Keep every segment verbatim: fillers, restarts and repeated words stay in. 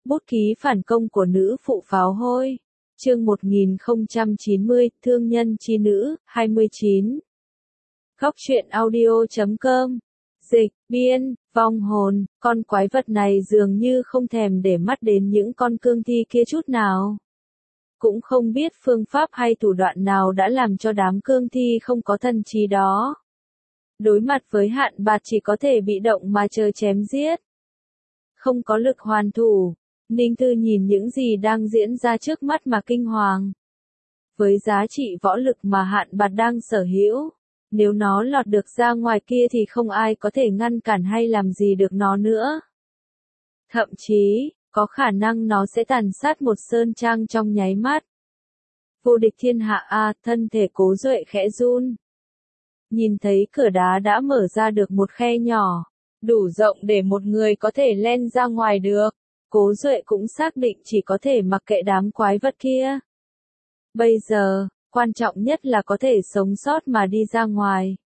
Bút ký phản công của nữ phụ pháo hôi. Chương một nghìn không trăm chín mươi, Thương nhân chi nữ, hai mươi chín. Góc truyện audio chấm com. Dịch, biên, vong hồn, con quái vật này dường như không thèm để mắt đến những con cương thi kia chút nào. Cũng không biết phương pháp hay thủ đoạn nào đã làm cho đám cương thi không có thần trí đó. Đối mặt với Hạn Bạt chỉ có thể bị động mà chờ chém giết. Không có lực hoàn thủ, Ninh Thư nhìn những gì đang diễn ra trước mắt mà kinh hoàng. Với giá trị võ lực mà Hạn Bạt đang sở hữu, nếu nó lọt được ra ngoài kia thì không ai có thể ngăn cản hay làm gì được nó nữa. Thậm chí, có khả năng nó sẽ tàn sát một sơn trang trong nháy mắt. Vô địch thiên hạ a, thân thể Cố Duệ khẽ run. Nhìn thấy cửa đá đã mở ra được một khe nhỏ, đủ rộng để một người có thể len ra ngoài được. Cố Duệ cũng xác định chỉ có thể mặc kệ đám quái vật kia. Bây giờ, quan trọng nhất là có thể sống sót mà đi ra ngoài.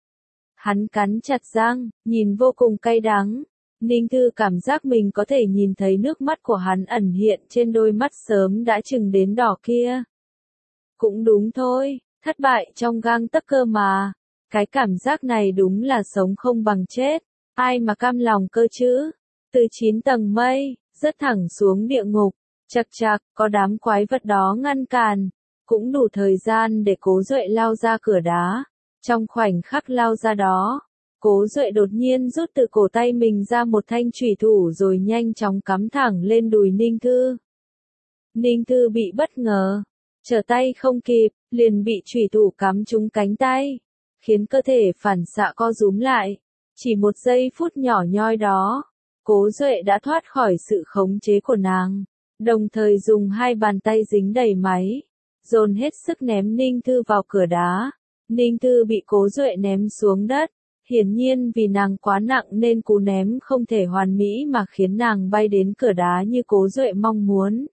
Hắn cắn chặt răng, nhìn vô cùng cay đắng. Ninh Thư cảm giác mình có thể nhìn thấy nước mắt của hắn ẩn hiện trên đôi mắt sớm đã chừng đến đỏ kia. Cũng đúng thôi, thất bại trong gang tấc cơ mà. Cái cảm giác này đúng là sống không bằng chết. Ai mà cam lòng cơ chứ? Từ chín tầng mây, rớt thẳng xuống địa ngục. Chật chạc, có đám quái vật đó ngăn cản. Cũng đủ thời gian để Cố Duệ lao ra cửa đá. Trong khoảnh khắc lao ra đó, Cố Duệ đột nhiên rút từ cổ tay mình ra một thanh chủy thủ rồi nhanh chóng cắm thẳng lên đùi Ninh Thư. Ninh Thư bị bất ngờ, trở tay không kịp, liền bị chủy thủ cắm trúng cánh tay, khiến cơ thể phản xạ co rúm lại. Chỉ một giây phút nhỏ nhoi đó, Cố Duệ đã thoát khỏi sự khống chế của nàng, đồng thời dùng hai bàn tay dính đầy máy, dồn hết sức ném Ninh Thư vào cửa đá. Ninh Thư bị Cố Duệ ném xuống đất, hiển nhiên vì nàng quá nặng nên cú ném không thể hoàn mỹ mà khiến nàng bay đến cửa đá như Cố Duệ mong muốn.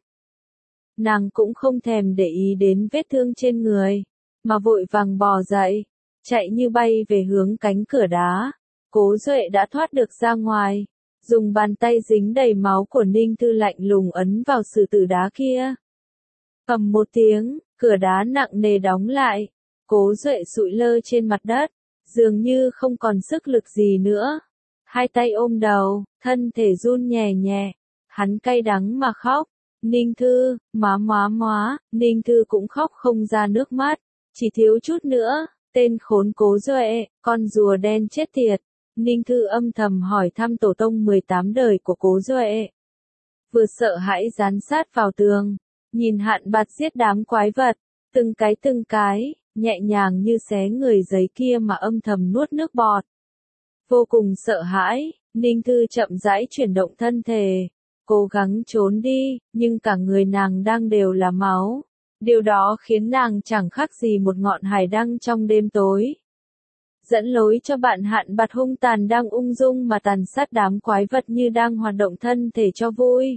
Nàng cũng không thèm để ý đến vết thương trên người, mà vội vàng bò dậy, chạy như bay về hướng cánh cửa đá. Cố Duệ đã thoát được ra ngoài, dùng bàn tay dính đầy máu của Ninh Thư lạnh lùng ấn vào sử tử đá kia. Ầm một tiếng, cửa đá nặng nề đóng lại. Cố Duệ sụi lơ trên mặt đất, dường như không còn sức lực gì nữa. Hai tay ôm đầu, thân thể run nhẹ nhẹ. Hắn cay đắng mà khóc. Ninh Thư, má má má, Ninh Thư cũng khóc không ra nước mắt. Chỉ thiếu chút nữa, tên khốn Cố Duệ, con rùa đen chết tiệt. Ninh Thư âm thầm hỏi thăm tổ tông mười tám đời của Cố Duệ. Vừa sợ hãi dán sát vào tường, nhìn Hạn Bạt giết đám quái vật, từng cái từng cái, nhẹ nhàng như xé người giấy kia mà âm thầm nuốt nước bọt. Vô cùng sợ hãi, Ninh Thư chậm rãi chuyển động thân thể, cố gắng trốn đi, nhưng cả người nàng đang đều là máu. Điều đó khiến nàng chẳng khác gì một ngọn hải đăng trong đêm tối. Dẫn lối cho bạn Hạn Bạt hung tàn đang ung dung mà tàn sát đám quái vật như đang hoạt động thân thể cho vui.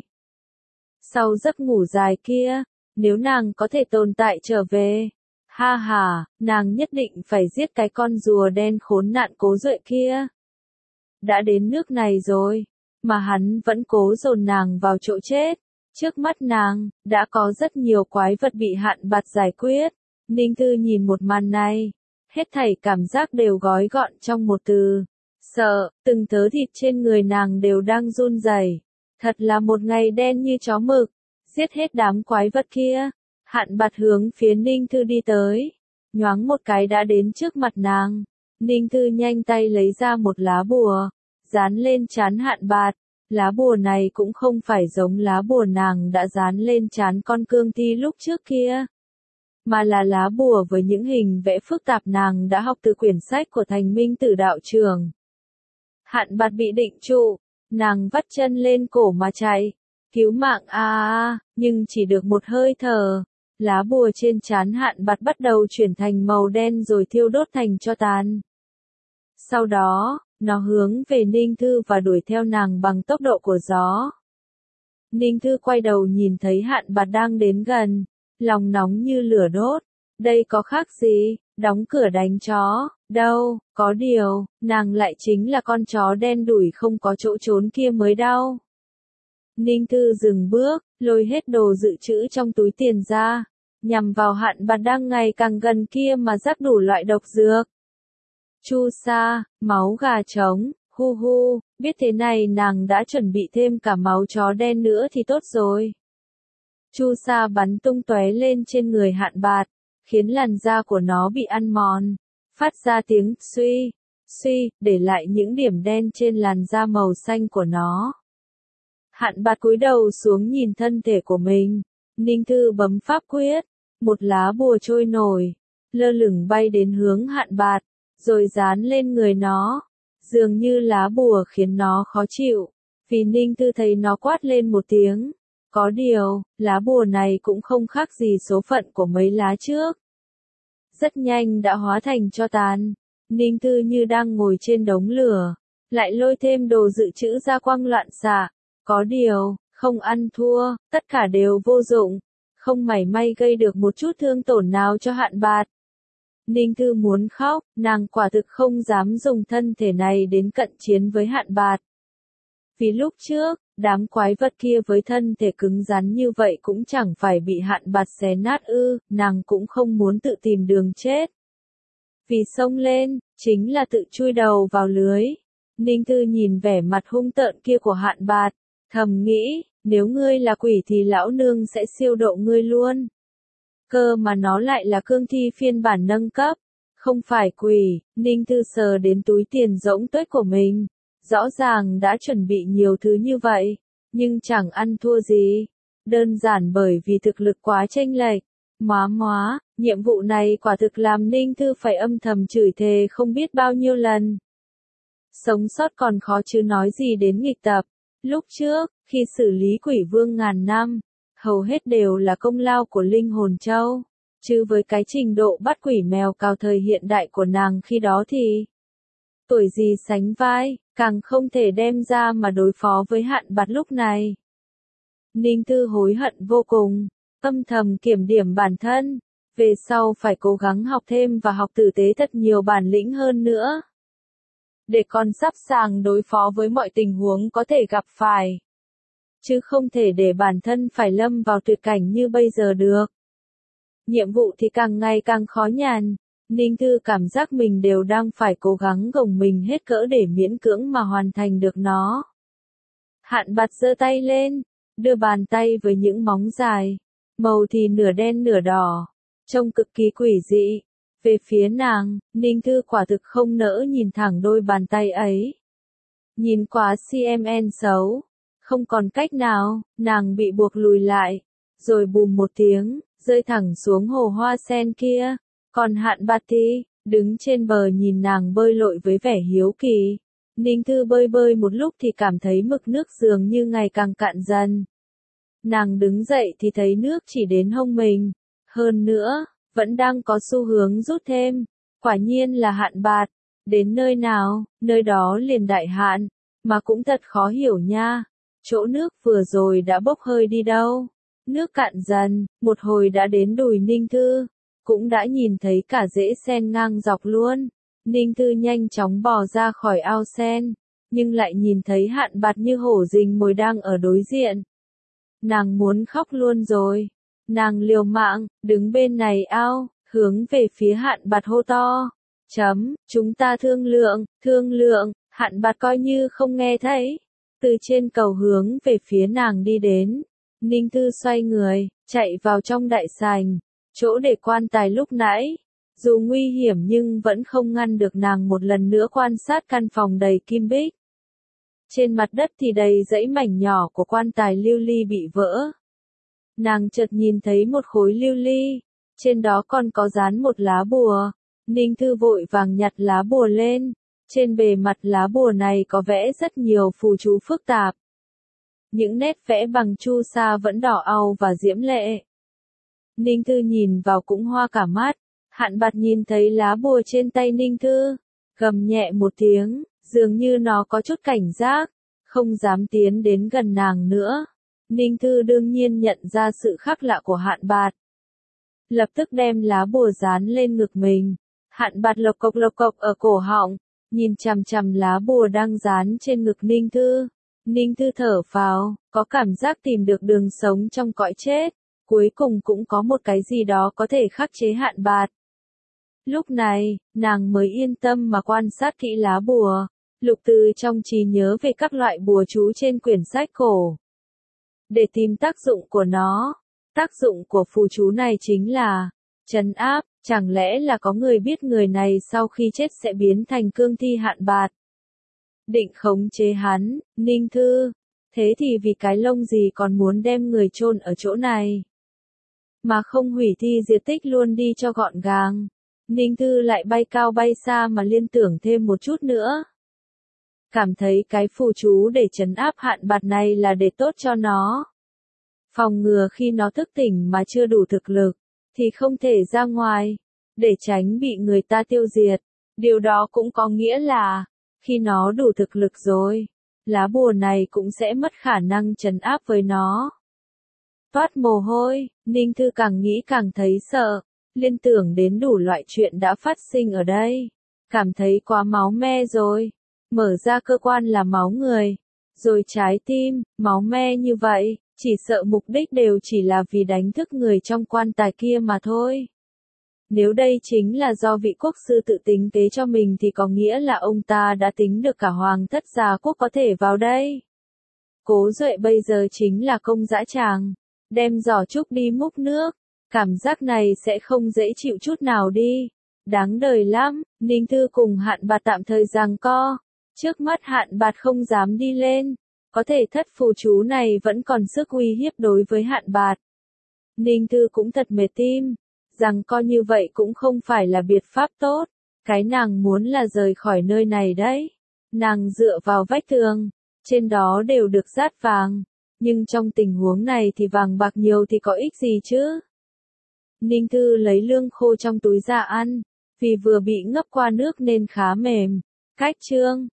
Sau giấc ngủ dài kia, nếu nàng có thể tồn tại trở về, ha ha, nàng nhất định phải giết cái con rùa đen khốn nạn Cố Duệ kia. Đã đến nước này rồi, mà hắn vẫn cố dồn nàng vào chỗ chết. Trước mắt nàng, đã có rất nhiều quái vật bị Hạn Bạt giải quyết. Ninh Thư nhìn một màn này, hết thảy cảm giác đều gói gọn trong một từ. Sợ, từng thớ thịt trên người nàng đều đang run rẩy. Thật là một ngày đen như chó mực. Giết hết đám quái vật kia. Hạn Bạt hướng phía Ninh Thư đi tới. Nhoáng một cái đã đến trước mặt nàng. Ninh Thư nhanh tay lấy ra một lá bùa, dán lên trán Hạn Bạt. Lá bùa này cũng không phải giống lá bùa nàng đã dán lên trán con cương thi lúc trước kia, mà là lá bùa với những hình vẽ phức tạp nàng đã học từ quyển sách của Thành Minh Tử đạo trường. Hạn Bạt bị định trụ, nàng vắt chân lên cổ mà chạy. Cứu mạng a a, nhưng chỉ được một hơi thở, lá bùa trên trán Hạn Bạt bắt đầu chuyển thành màu đen rồi thiêu đốt thành tro tàn. Sau đó, nó hướng về Ninh Thư và đuổi theo nàng bằng tốc độ của gió. Ninh Thư quay đầu nhìn thấy Hạn Bạt đang đến gần, lòng nóng như lửa đốt. Đây có khác gì, đóng cửa đánh chó, đâu, có điều, nàng lại chính là con chó đen đủi không có chỗ trốn kia mới đau. Ninh Thư dừng bước, lôi hết đồ dự trữ trong túi tiền ra, nhằm vào Hạn Bạt đang ngày càng gần kia mà rắc đủ loại độc dược. Chu sa, máu gà trống, hu hu, biết thế này nàng đã chuẩn bị thêm cả máu chó đen nữa thì tốt rồi. Chu sa bắn tung tóe lên trên người Hạn Bạt, khiến làn da của nó bị ăn mòn, phát ra tiếng suy, suy, để lại những điểm đen trên làn da màu xanh của nó. Hạn Bạt cúi đầu xuống nhìn thân thể của mình, Ninh Thư bấm pháp quyết, một lá bùa trôi nổi, lơ lửng bay đến hướng Hạn Bạt, rồi dán lên người nó, dường như lá bùa khiến nó khó chịu, vì Ninh Thư thấy nó quát lên một tiếng. Có điều, lá bùa này cũng không khác gì số phận của mấy lá trước. Rất nhanh đã hóa thành tro tàn, Ninh Thư như đang ngồi trên đống lửa, lại lôi thêm đồ dự trữ ra quăng loạn xạ. Có điều, không ăn thua, tất cả đều vô dụng, không mảy may gây được một chút thương tổn nào cho Hạn Bạt. Ninh Thư muốn khóc, nàng quả thực không dám dùng thân thể này đến cận chiến với Hạn Bạt. Vì lúc trước, đám quái vật kia với thân thể cứng rắn như vậy cũng chẳng phải bị Hạn Bạt xé nát ư, nàng cũng không muốn tự tìm đường chết. Vì xông lên, chính là tự chui đầu vào lưới. Ninh Thư nhìn vẻ mặt hung tợn kia của Hạn Bạt, thầm nghĩ, nếu ngươi là quỷ thì lão nương sẽ siêu độ ngươi luôn. Cơ mà nó lại là cương thi phiên bản nâng cấp, không phải quỷ. Ninh Thư sờ đến túi tiền rỗng tuếch của mình, rõ ràng đã chuẩn bị nhiều thứ như vậy, nhưng chẳng ăn thua gì, đơn giản bởi vì thực lực quá chênh lệch. Móa móa, nhiệm vụ này quả thực làm Ninh Thư phải âm thầm chửi thề không biết bao nhiêu lần. Sống sót còn khó chứ nói gì đến nghịch tập. Lúc trước, khi xử lý quỷ vương ngàn năm, hầu hết đều là công lao của linh hồn châu, chứ với cái trình độ bắt quỷ mèo cào thời hiện đại của nàng khi đó thì tuổi gì sánh vai, càng không thể đem ra mà đối phó với Hạn Bạt lúc này. Ninh Thư hối hận vô cùng, âm thầm kiểm điểm bản thân, về sau phải cố gắng học thêm và học tử tế thật nhiều bản lĩnh hơn nữa, để còn sắp sàng đối phó với mọi tình huống có thể gặp phải. Chứ không thể để bản thân phải lâm vào tuyệt cảnh như bây giờ được. Nhiệm vụ thì càng ngày càng khó nhằn, Ninh Thư cảm giác mình đều đang phải cố gắng gồng mình hết cỡ để miễn cưỡng mà hoàn thành được nó. Hạn Bạt giơ tay lên, đưa bàn tay với những móng dài, màu thì nửa đen nửa đỏ, trông cực kỳ quỷ dị. Về phía nàng, Ninh Thư quả thực không nỡ nhìn thẳng đôi bàn tay ấy. Nhìn quá xê em en xấu, không còn cách nào, nàng bị buộc lùi lại, rồi bùm một tiếng, rơi thẳng xuống hồ hoa sen kia. Còn Hạn Bạt thì, đứng trên bờ nhìn nàng bơi lội với vẻ hiếu kỳ. Ninh Thư bơi bơi một lúc thì cảm thấy mực nước dường như ngày càng cạn dần. Nàng đứng dậy thì thấy nước chỉ đến hông mình. Hơn nữa, vẫn đang có xu hướng rút thêm. Quả nhiên là Hạn Bạt. Đến nơi nào, nơi đó liền đại hạn. Mà cũng thật khó hiểu nha. Chỗ nước vừa rồi đã bốc hơi đi đâu. Nước cạn dần, một hồi đã đến đùi Ninh Thư. Cũng đã nhìn thấy cả rễ sen ngang dọc luôn. Ninh Thư nhanh chóng bò ra khỏi ao sen, nhưng lại nhìn thấy Hạn Bạt như hổ rình mồi đang ở đối diện. Nàng muốn khóc luôn rồi. Nàng liều mạng, đứng bên này ao, hướng về phía Hạn Bạt hô to. Chấm, chúng ta thương lượng, thương lượng. Hạn Bạt coi như không nghe thấy. Từ trên cầu hướng về phía nàng đi đến. Ninh Thư xoay người, chạy vào trong đại sảnh, chỗ để quan tài lúc nãy. Dù nguy hiểm nhưng vẫn không ngăn được nàng một lần nữa quan sát căn phòng đầy kim bích. Trên mặt đất thì đầy dãy mảnh nhỏ của quan tài lưu ly bị vỡ. Nàng chợt nhìn thấy một khối lưu ly, trên đó còn có dán một lá bùa. Ninh Thư vội vàng nhặt lá bùa lên. Trên bề mặt lá bùa này có vẽ rất nhiều phù chú phức tạp. Những nét vẽ bằng chu sa vẫn đỏ au và diễm lệ. Ninh Thư nhìn vào cũng hoa cả mắt. Hạn Bạt nhìn thấy lá bùa trên tay Ninh Thư, gầm nhẹ một tiếng, dường như nó có chút cảnh giác, không dám tiến đến gần nàng nữa. Ninh Thư đương nhiên nhận ra sự khác lạ của Hạn Bạt. Lập tức đem lá bùa dán lên ngực mình. Hạn Bạt lộc cộc lộc cộc ở cổ họng, nhìn chằm chằm lá bùa đang dán trên ngực Ninh Thư. Ninh Thư thở phào, có cảm giác tìm được đường sống trong cõi chết, cuối cùng cũng có một cái gì đó có thể khắc chế hạn bạt. Lúc này, nàng mới yên tâm mà quan sát kỹ lá bùa, lục từ trong trí nhớ về các loại bùa chú trên quyển sách cổ. Để tìm tác dụng của nó, tác dụng của phù chú này chính là trấn áp, chẳng lẽ là có người biết người này sau khi chết sẽ biến thành cương thi hạn bạt. Định khống chế hắn, Ninh Thư, thế thì vì cái lông gì còn muốn đem người chôn ở chỗ này. Mà không hủy thi diệt tích luôn đi cho gọn gàng. Ninh Thư lại bay cao bay xa mà liên tưởng thêm một chút nữa. Cảm thấy cái phù chú để trấn áp hạn bạt này là để tốt cho nó. Phòng ngừa khi nó thức tỉnh mà chưa đủ thực lực, thì không thể ra ngoài, để tránh bị người ta tiêu diệt. Điều đó cũng có nghĩa là, khi nó đủ thực lực rồi, lá bùa này cũng sẽ mất khả năng trấn áp với nó. Toát mồ hôi, Ninh Thư càng nghĩ càng thấy sợ, liên tưởng đến đủ loại chuyện đã phát sinh ở đây. Cảm thấy quá máu me rồi, mở ra cơ quan là máu người, rồi trái tim, máu me như vậy, chỉ sợ mục đích đều chỉ là vì đánh thức người trong quan tài kia mà thôi. Nếu đây chính là do vị quốc sư tự tính kế cho mình thì có nghĩa là ông ta đã tính được cả hoàng thất gia quốc có thể vào đây. Cố Duệ bây giờ chính là công dã tràng, đem giỏ trúc đi múc nước, cảm giác này sẽ không dễ chịu chút nào đi. Đáng đời lắm, Ninh Thư cùng hạn bạt tạm thời giằng co, trước mắt hạn bạt không dám đi lên, có thể thất phù chú này vẫn còn sức uy hiếp đối với hạn bạt. Ninh Thư cũng thật mệt tim. Rằng coi như vậy cũng không phải là biện pháp tốt, cái nàng muốn là rời khỏi nơi này đấy. Nàng dựa vào vách tường, trên đó đều được dát vàng, nhưng trong tình huống này thì vàng bạc nhiều thì có ích gì chứ? Ninh Thư lấy lương khô trong túi ra ăn, vì vừa bị ngấp qua nước nên khá mềm. Cách chương